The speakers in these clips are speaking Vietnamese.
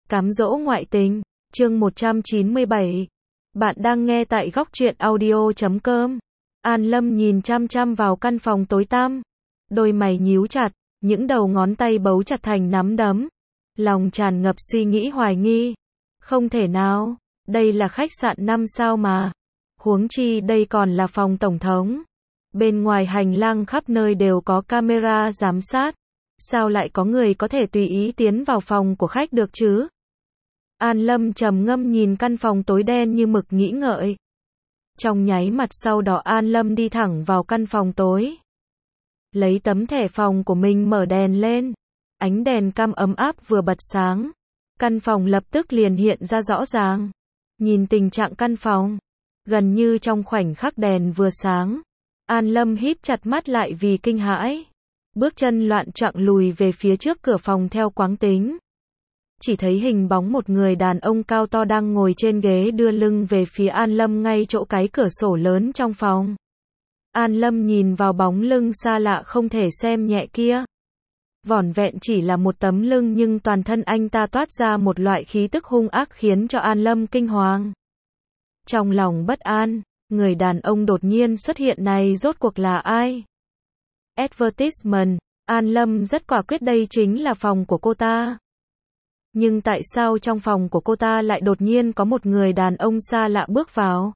Cám dỗ ngoại tình, chương 197. Bạn đang nghe tại góc truyện audio.com. An Lâm nhìn chăm chăm vào căn phòng tối tăm. Đôi mày nhíu chặt, những đầu ngón tay bấu chặt thành nắm đấm. Lòng tràn ngập suy nghĩ hoài nghi. Không thể nào, đây là khách sạn 5 sao mà. Huống chi đây còn là phòng tổng thống. Bên ngoài hành lang khắp nơi đều có camera giám sát. Sao lại có người có thể tùy ý tiến vào phòng của khách được chứ? An Lâm trầm ngâm nhìn căn phòng tối đen như mực nghĩ ngợi. Trong nháy mắt sau đó An Lâm đi thẳng vào căn phòng tối. Lấy tấm thẻ phòng của mình mở đèn lên. Ánh đèn cam ấm áp vừa bật sáng. Căn phòng lập tức liền hiện ra rõ ràng. Nhìn tình trạng căn phòng. Gần như trong khoảnh khắc đèn vừa sáng. An Lâm híp chặt mắt lại vì kinh hãi. Bước chân loạn choạng lùi về phía trước cửa phòng theo quán tính. Chỉ thấy hình bóng một người đàn ông cao to đang ngồi trên ghế đưa lưng về phía An Lâm ngay chỗ cái cửa sổ lớn trong phòng. An Lâm nhìn vào bóng lưng xa lạ không thể xem nhẹ kia. Vỏn vẹn chỉ là một tấm lưng nhưng toàn thân anh ta toát ra một loại khí tức hung ác khiến cho An Lâm kinh hoàng. Trong lòng bất an, người đàn ông đột nhiên xuất hiện này rốt cuộc là ai? Advertisement, An Lâm rất quả quyết đây chính là phòng của cô ta. Nhưng tại sao trong phòng của cô ta lại đột nhiên có một người đàn ông xa lạ bước vào?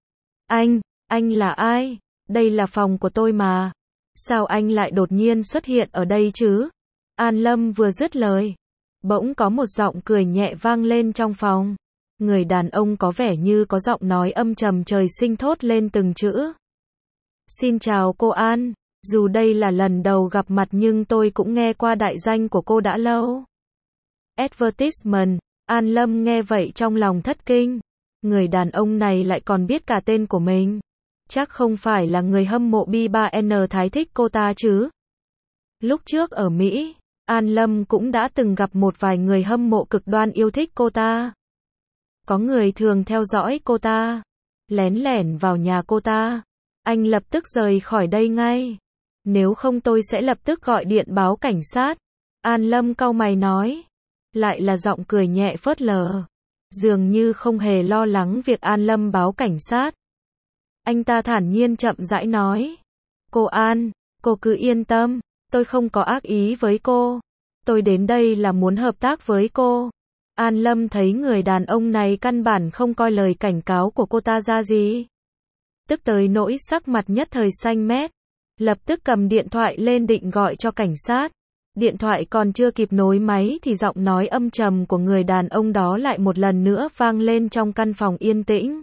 Anh là ai? Đây là phòng của tôi mà. Sao anh lại đột nhiên xuất hiện ở đây chứ? An Lâm vừa dứt lời. Bỗng có một giọng cười nhẹ vang lên trong phòng. Người đàn ông có vẻ như có giọng nói âm trầm trời sinh thốt lên từng chữ. Xin chào cô An. Dù đây là lần đầu gặp mặt nhưng tôi cũng nghe qua đại danh của cô đã lâu. Advertisement, An Lâm nghe vậy trong lòng thất kinh. Người đàn ông này lại còn biết cả tên của mình. Chắc không phải là người hâm mộ B3N thái thích cô ta chứ. Lúc trước ở Mỹ, An Lâm cũng đã từng gặp một vài người hâm mộ cực đoan yêu thích cô ta. Có người thường theo dõi cô ta, lén lẻn vào nhà cô ta. Anh lập tức rời khỏi đây ngay. Nếu không tôi sẽ lập tức gọi điện báo cảnh sát. An Lâm cau mày nói. Lại là giọng cười nhẹ phớt lờ. Dường như không hề lo lắng việc An Lâm báo cảnh sát. Anh ta thản nhiên chậm rãi nói. Cô An, cô cứ yên tâm. Tôi không có ác ý với cô. Tôi đến đây là muốn hợp tác với cô. An Lâm thấy người đàn ông này căn bản không coi lời cảnh cáo của cô ta ra gì. Tức tới nỗi sắc mặt nhất thời xanh mét. Lập tức cầm điện thoại lên định gọi cho cảnh sát. Điện thoại còn chưa kịp nối máy thì giọng nói âm trầm của người đàn ông đó lại một lần nữa vang lên trong căn phòng yên tĩnh.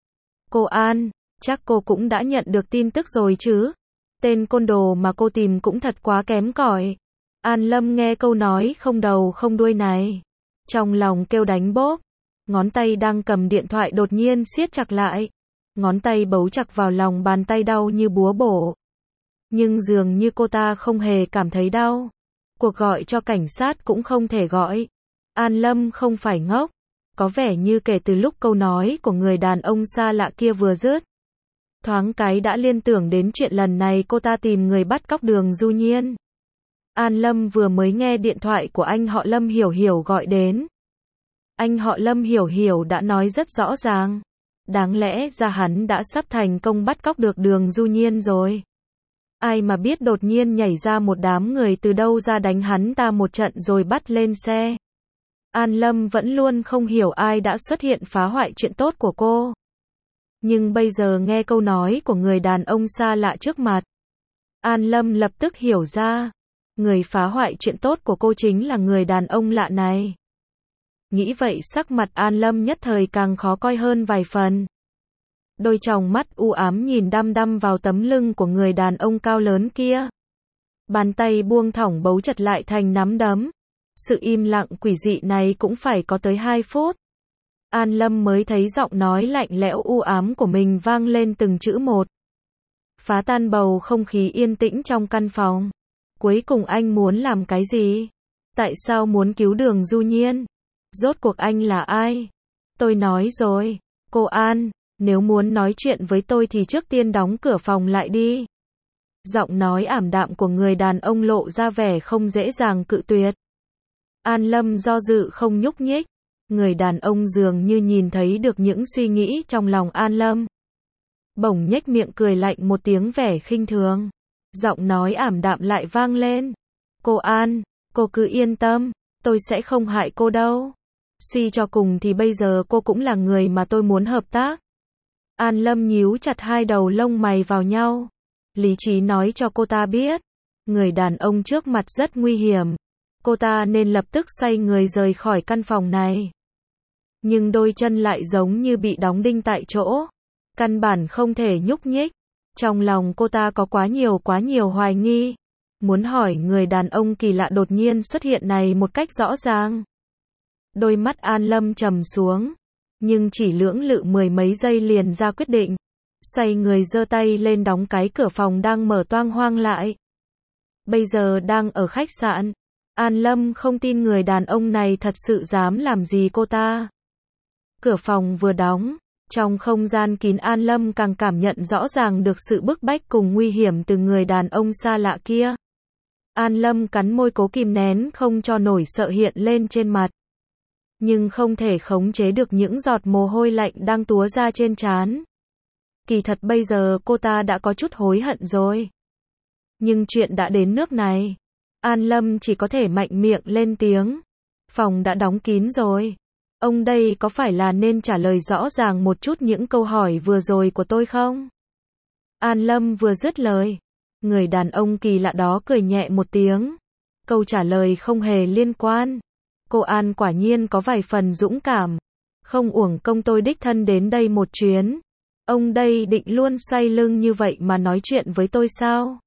Cô An, chắc cô cũng đã nhận được tin tức rồi chứ? Tên côn đồ mà cô tìm cũng thật quá kém cỏi. An Lâm nghe câu nói không đầu không đuôi này. Trong lòng kêu đánh bốp. Ngón tay đang cầm điện thoại đột nhiên siết chặt lại. Ngón tay bấu chặt vào lòng bàn tay đau như búa bổ. Nhưng dường như cô ta không hề cảm thấy đau. Cuộc gọi cho cảnh sát cũng không thể gọi. An Lâm không phải ngốc. Có vẻ như kể từ lúc câu nói của người đàn ông xa lạ kia vừa dứt. Thoáng cái đã liên tưởng đến chuyện lần này cô ta tìm người bắt cóc Đường Du Nhiên. An Lâm vừa mới nghe điện thoại của anh họ Lâm Hiểu Hiểu gọi đến. Anh họ Lâm Hiểu Hiểu đã nói rất rõ ràng. Đáng lẽ ra hắn đã sắp thành công bắt cóc được Đường Du Nhiên rồi. Ai mà biết đột nhiên nhảy ra một đám người từ đâu ra đánh hắn ta một trận rồi bắt lên xe. An Lâm vẫn luôn không hiểu ai đã xuất hiện phá hoại chuyện tốt của cô. Nhưng bây giờ nghe câu nói của người đàn ông xa lạ trước mặt. An Lâm lập tức hiểu ra. Người phá hoại chuyện tốt của cô chính là người đàn ông lạ này. Nghĩ vậy sắc mặt An Lâm nhất thời càng khó coi hơn vài phần. Đôi tròng mắt u ám nhìn đăm đăm vào tấm lưng của người đàn ông cao lớn kia. Bàn tay buông thõng bấu chặt lại thành nắm đấm. Sự im lặng quỷ dị này cũng phải có tới 2 phút. An Lâm mới thấy giọng nói lạnh lẽo u ám của mình vang lên từng chữ một. Phá tan bầu không khí yên tĩnh trong căn phòng. Cuối cùng anh muốn làm cái gì? Tại sao muốn cứu Đường Du Nhiên? Rốt cuộc anh là ai? Tôi nói rồi, cô An, nếu muốn nói chuyện với tôi thì trước tiên đóng cửa phòng lại đi. Giọng nói ảm đạm của người đàn ông lộ ra vẻ không dễ dàng cự tuyệt. An Lâm do dự không nhúc nhích. Người đàn ông dường như nhìn thấy được những suy nghĩ trong lòng An Lâm. Bỗng nhếch miệng cười lạnh một tiếng vẻ khinh thường. Giọng nói ảm đạm lại vang lên. Cô An, cô cứ yên tâm, tôi sẽ không hại cô đâu. Suy cho cùng thì bây giờ cô cũng là người mà tôi muốn hợp tác. An Lâm nhíu chặt hai đầu lông mày vào nhau. Lý trí nói cho cô ta biết, người đàn ông trước mặt rất nguy hiểm. Cô ta nên lập tức xoay người rời khỏi căn phòng này. Nhưng đôi chân lại giống như bị đóng đinh tại chỗ. Căn bản không thể nhúc nhích. Trong lòng cô ta có quá nhiều hoài nghi. Muốn hỏi người đàn ông kỳ lạ đột nhiên xuất hiện này một cách rõ ràng. Đôi mắt An Lâm trầm xuống. Nhưng chỉ lưỡng lự mười mấy giây liền ra quyết định. Xoay người giơ tay lên đóng cái cửa phòng đang mở toang hoang lại. Bây giờ đang ở khách sạn. An Lâm không tin người đàn ông này thật sự dám làm gì cô ta. Cửa phòng vừa đóng, trong không gian kín An Lâm càng cảm nhận rõ ràng được sự bức bách cùng nguy hiểm từ người đàn ông xa lạ kia. An Lâm cắn môi cố kìm nén không cho nổi sợ hiện lên trên mặt. Nhưng không thể khống chế được những giọt mồ hôi lạnh đang túa ra trên trán. Kỳ thật bây giờ cô ta đã có chút hối hận rồi. Nhưng chuyện đã đến nước này. An Lâm chỉ có thể mạnh miệng lên tiếng. Phòng đã đóng kín rồi. Ông đây có phải là nên trả lời rõ ràng một chút những câu hỏi vừa rồi của tôi không? An Lâm vừa dứt lời. Người đàn ông kỳ lạ đó cười nhẹ một tiếng. Câu trả lời không hề liên quan. Cô An quả nhiên có vài phần dũng cảm. Không uổng công tôi đích thân đến đây một chuyến. Ông đây định luôn xoay lưng như vậy mà nói chuyện với tôi sao?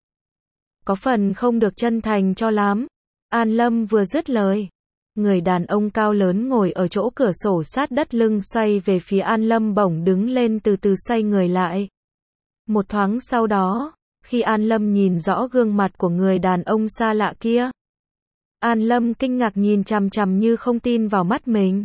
Có phần không được chân thành cho lắm. An Lâm vừa dứt lời. Người đàn ông cao lớn ngồi ở chỗ cửa sổ sát đất lưng xoay về phía An Lâm bỗng đứng lên từ từ xoay người lại. Một thoáng sau đó, khi An Lâm nhìn rõ gương mặt của người đàn ông xa lạ kia, An Lâm kinh ngạc nhìn chằm chằm như không tin vào mắt mình.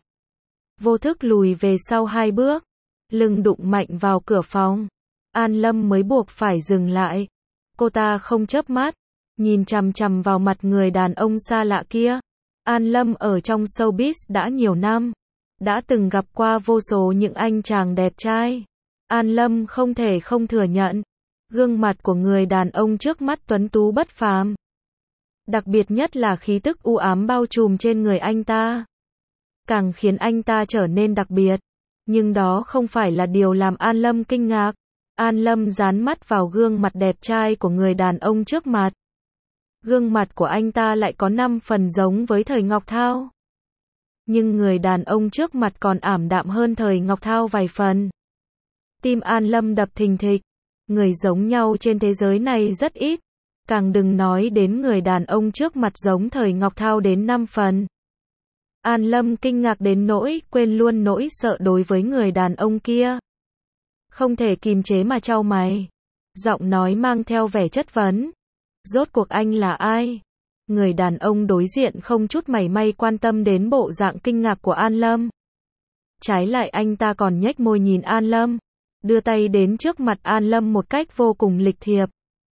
Vô thức lùi về sau hai bước, lưng đụng mạnh vào cửa phòng. An Lâm mới buộc phải dừng lại. Cô ta không chớp mắt, nhìn chằm chằm vào mặt người đàn ông xa lạ kia. An Lâm ở trong showbiz đã nhiều năm, đã từng gặp qua vô số những anh chàng đẹp trai. An Lâm không thể không thừa nhận, gương mặt của người đàn ông trước mắt tuấn tú bất phàm. Đặc biệt nhất là khí tức u ám bao trùm trên người anh ta. Càng khiến anh ta trở nên đặc biệt. Nhưng đó không phải là điều làm An Lâm kinh ngạc. An Lâm dán mắt vào gương mặt đẹp trai của người đàn ông trước mặt. Gương mặt của anh ta lại có 5 phần giống với thời Ngọc Thao. Nhưng người đàn ông trước mặt còn ảm đạm hơn thời Ngọc Thao vài phần. Tim An Lâm đập thình thịch. Người giống nhau trên thế giới này rất ít. Càng đừng nói đến người đàn ông trước mặt giống thời Ngọc Thao đến 5 phần. An Lâm kinh ngạc đến nỗi quên luôn nỗi sợ đối với người đàn ông kia. Không thể kìm chế mà chau mày. Giọng nói mang theo vẻ chất vấn. Rốt cuộc anh là ai? Người đàn ông đối diện không chút mảy may quan tâm đến bộ dạng kinh ngạc của An Lâm. Trái lại anh ta còn nhếch môi nhìn An Lâm, đưa tay đến trước mặt An Lâm một cách vô cùng lịch thiệp.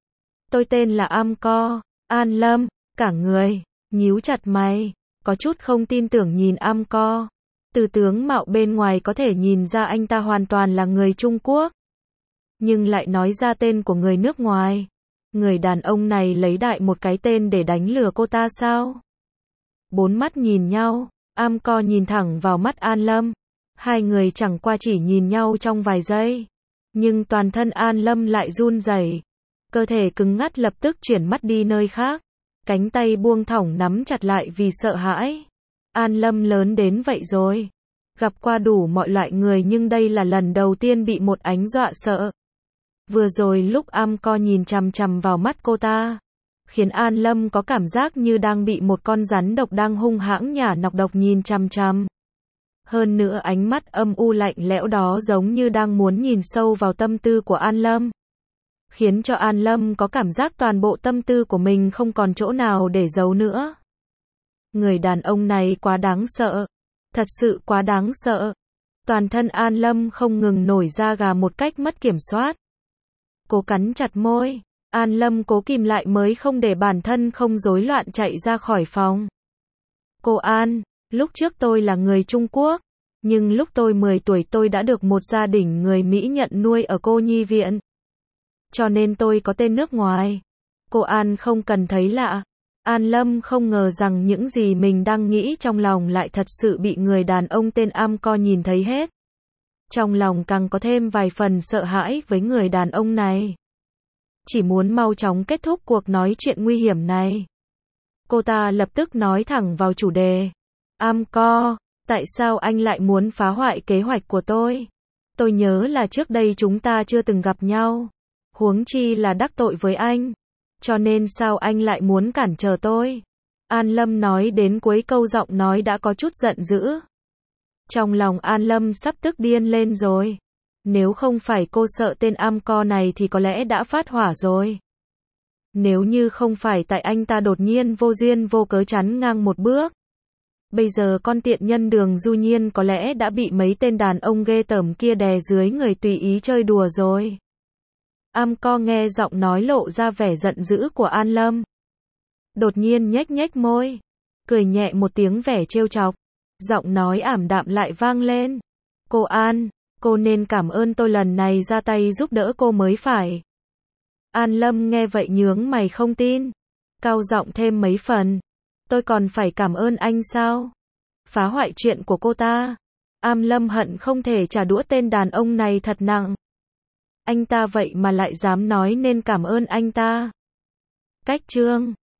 Tôi tên là Amco. An Lâm, cả người nhíu chặt mày, có chút không tin tưởng nhìn Amco. Từ tướng mạo bên ngoài có thể nhìn ra anh ta hoàn toàn là người Trung Quốc. Nhưng lại nói ra tên của người nước ngoài. Người đàn ông này lấy đại một cái tên để đánh lừa cô ta sao? Bốn mắt nhìn nhau, Amco nhìn thẳng vào mắt An Lâm. Hai người chẳng qua chỉ nhìn nhau trong vài giây. Nhưng toàn thân An Lâm lại run rẩy. Cơ thể cứng ngắc lập tức chuyển mắt đi nơi khác. Cánh tay buông thõng nắm chặt lại vì sợ hãi. An Lâm lớn đến vậy rồi. Gặp qua đủ mọi loại người nhưng đây là lần đầu tiên bị một ánh dọa sợ. Vừa rồi lúc Amco nhìn chằm chằm vào mắt cô ta, khiến An Lâm có cảm giác như đang bị một con rắn độc đang hung hãng nhả nọc độc nhìn chằm chằm. Hơn nữa ánh mắt âm u lạnh lẽo đó giống như đang muốn nhìn sâu vào tâm tư của An Lâm. Khiến cho An Lâm có cảm giác toàn bộ tâm tư của mình không còn chỗ nào để giấu nữa. Người đàn ông này quá đáng sợ. Thật sự quá đáng sợ. Toàn thân An Lâm không ngừng nổi da gà một cách mất kiểm soát. Cố cắn chặt môi. An Lâm cố kìm lại mới không để bản thân không rối loạn chạy ra khỏi phòng. Cô An, Lúc trước tôi là người Trung Quốc, nhưng lúc tôi 10 tuổi tôi đã được một gia đình người Mỹ nhận nuôi ở cô nhi viện. Cho nên tôi có tên nước ngoài. Cô An không cần thấy lạ. An Lâm không ngờ rằng những gì mình đang nghĩ trong lòng lại thật sự bị người đàn ông tên Am-co nhìn thấy hết. Trong lòng càng có thêm vài phần sợ hãi với người đàn ông này. Chỉ muốn mau chóng kết thúc cuộc nói chuyện nguy hiểm này. Cô ta lập tức nói thẳng vào chủ đề. Am-co, tại sao anh lại muốn phá hoại kế hoạch của tôi? Tôi nhớ là trước đây chúng ta chưa từng gặp nhau. Huống chi là đắc tội với anh. Cho nên sao anh lại muốn cản trở tôi? An Lâm nói đến cuối câu giọng nói đã có chút giận dữ. Trong lòng An Lâm sắp tức điên lên rồi. Nếu không phải cô sợ tên Am-co này thì có lẽ đã phát hỏa rồi. Nếu như không phải tại anh ta đột nhiên vô duyên vô cớ chắn ngang một bước. Bây giờ con tiện nhân Đường Du Nhiên có lẽ đã bị mấy tên đàn ông ghê tởm kia đè dưới người tùy ý chơi đùa rồi. Am-co nghe giọng nói lộ ra vẻ giận dữ của An Lâm. Đột nhiên nhếch nhếch môi. Cười nhẹ một tiếng vẻ trêu chọc. Giọng nói ảm đạm lại vang lên. Cô An, cô nên cảm ơn tôi lần này ra tay giúp đỡ cô mới phải. An Lâm nghe vậy nhướng mày không tin. Cao giọng thêm mấy phần. Tôi còn phải cảm ơn anh sao? Phá hoại chuyện của cô ta. An Lâm hận không thể trả đũa tên đàn ông này thật nặng. Anh ta vậy mà lại dám nói nên cảm ơn anh ta. Cách chương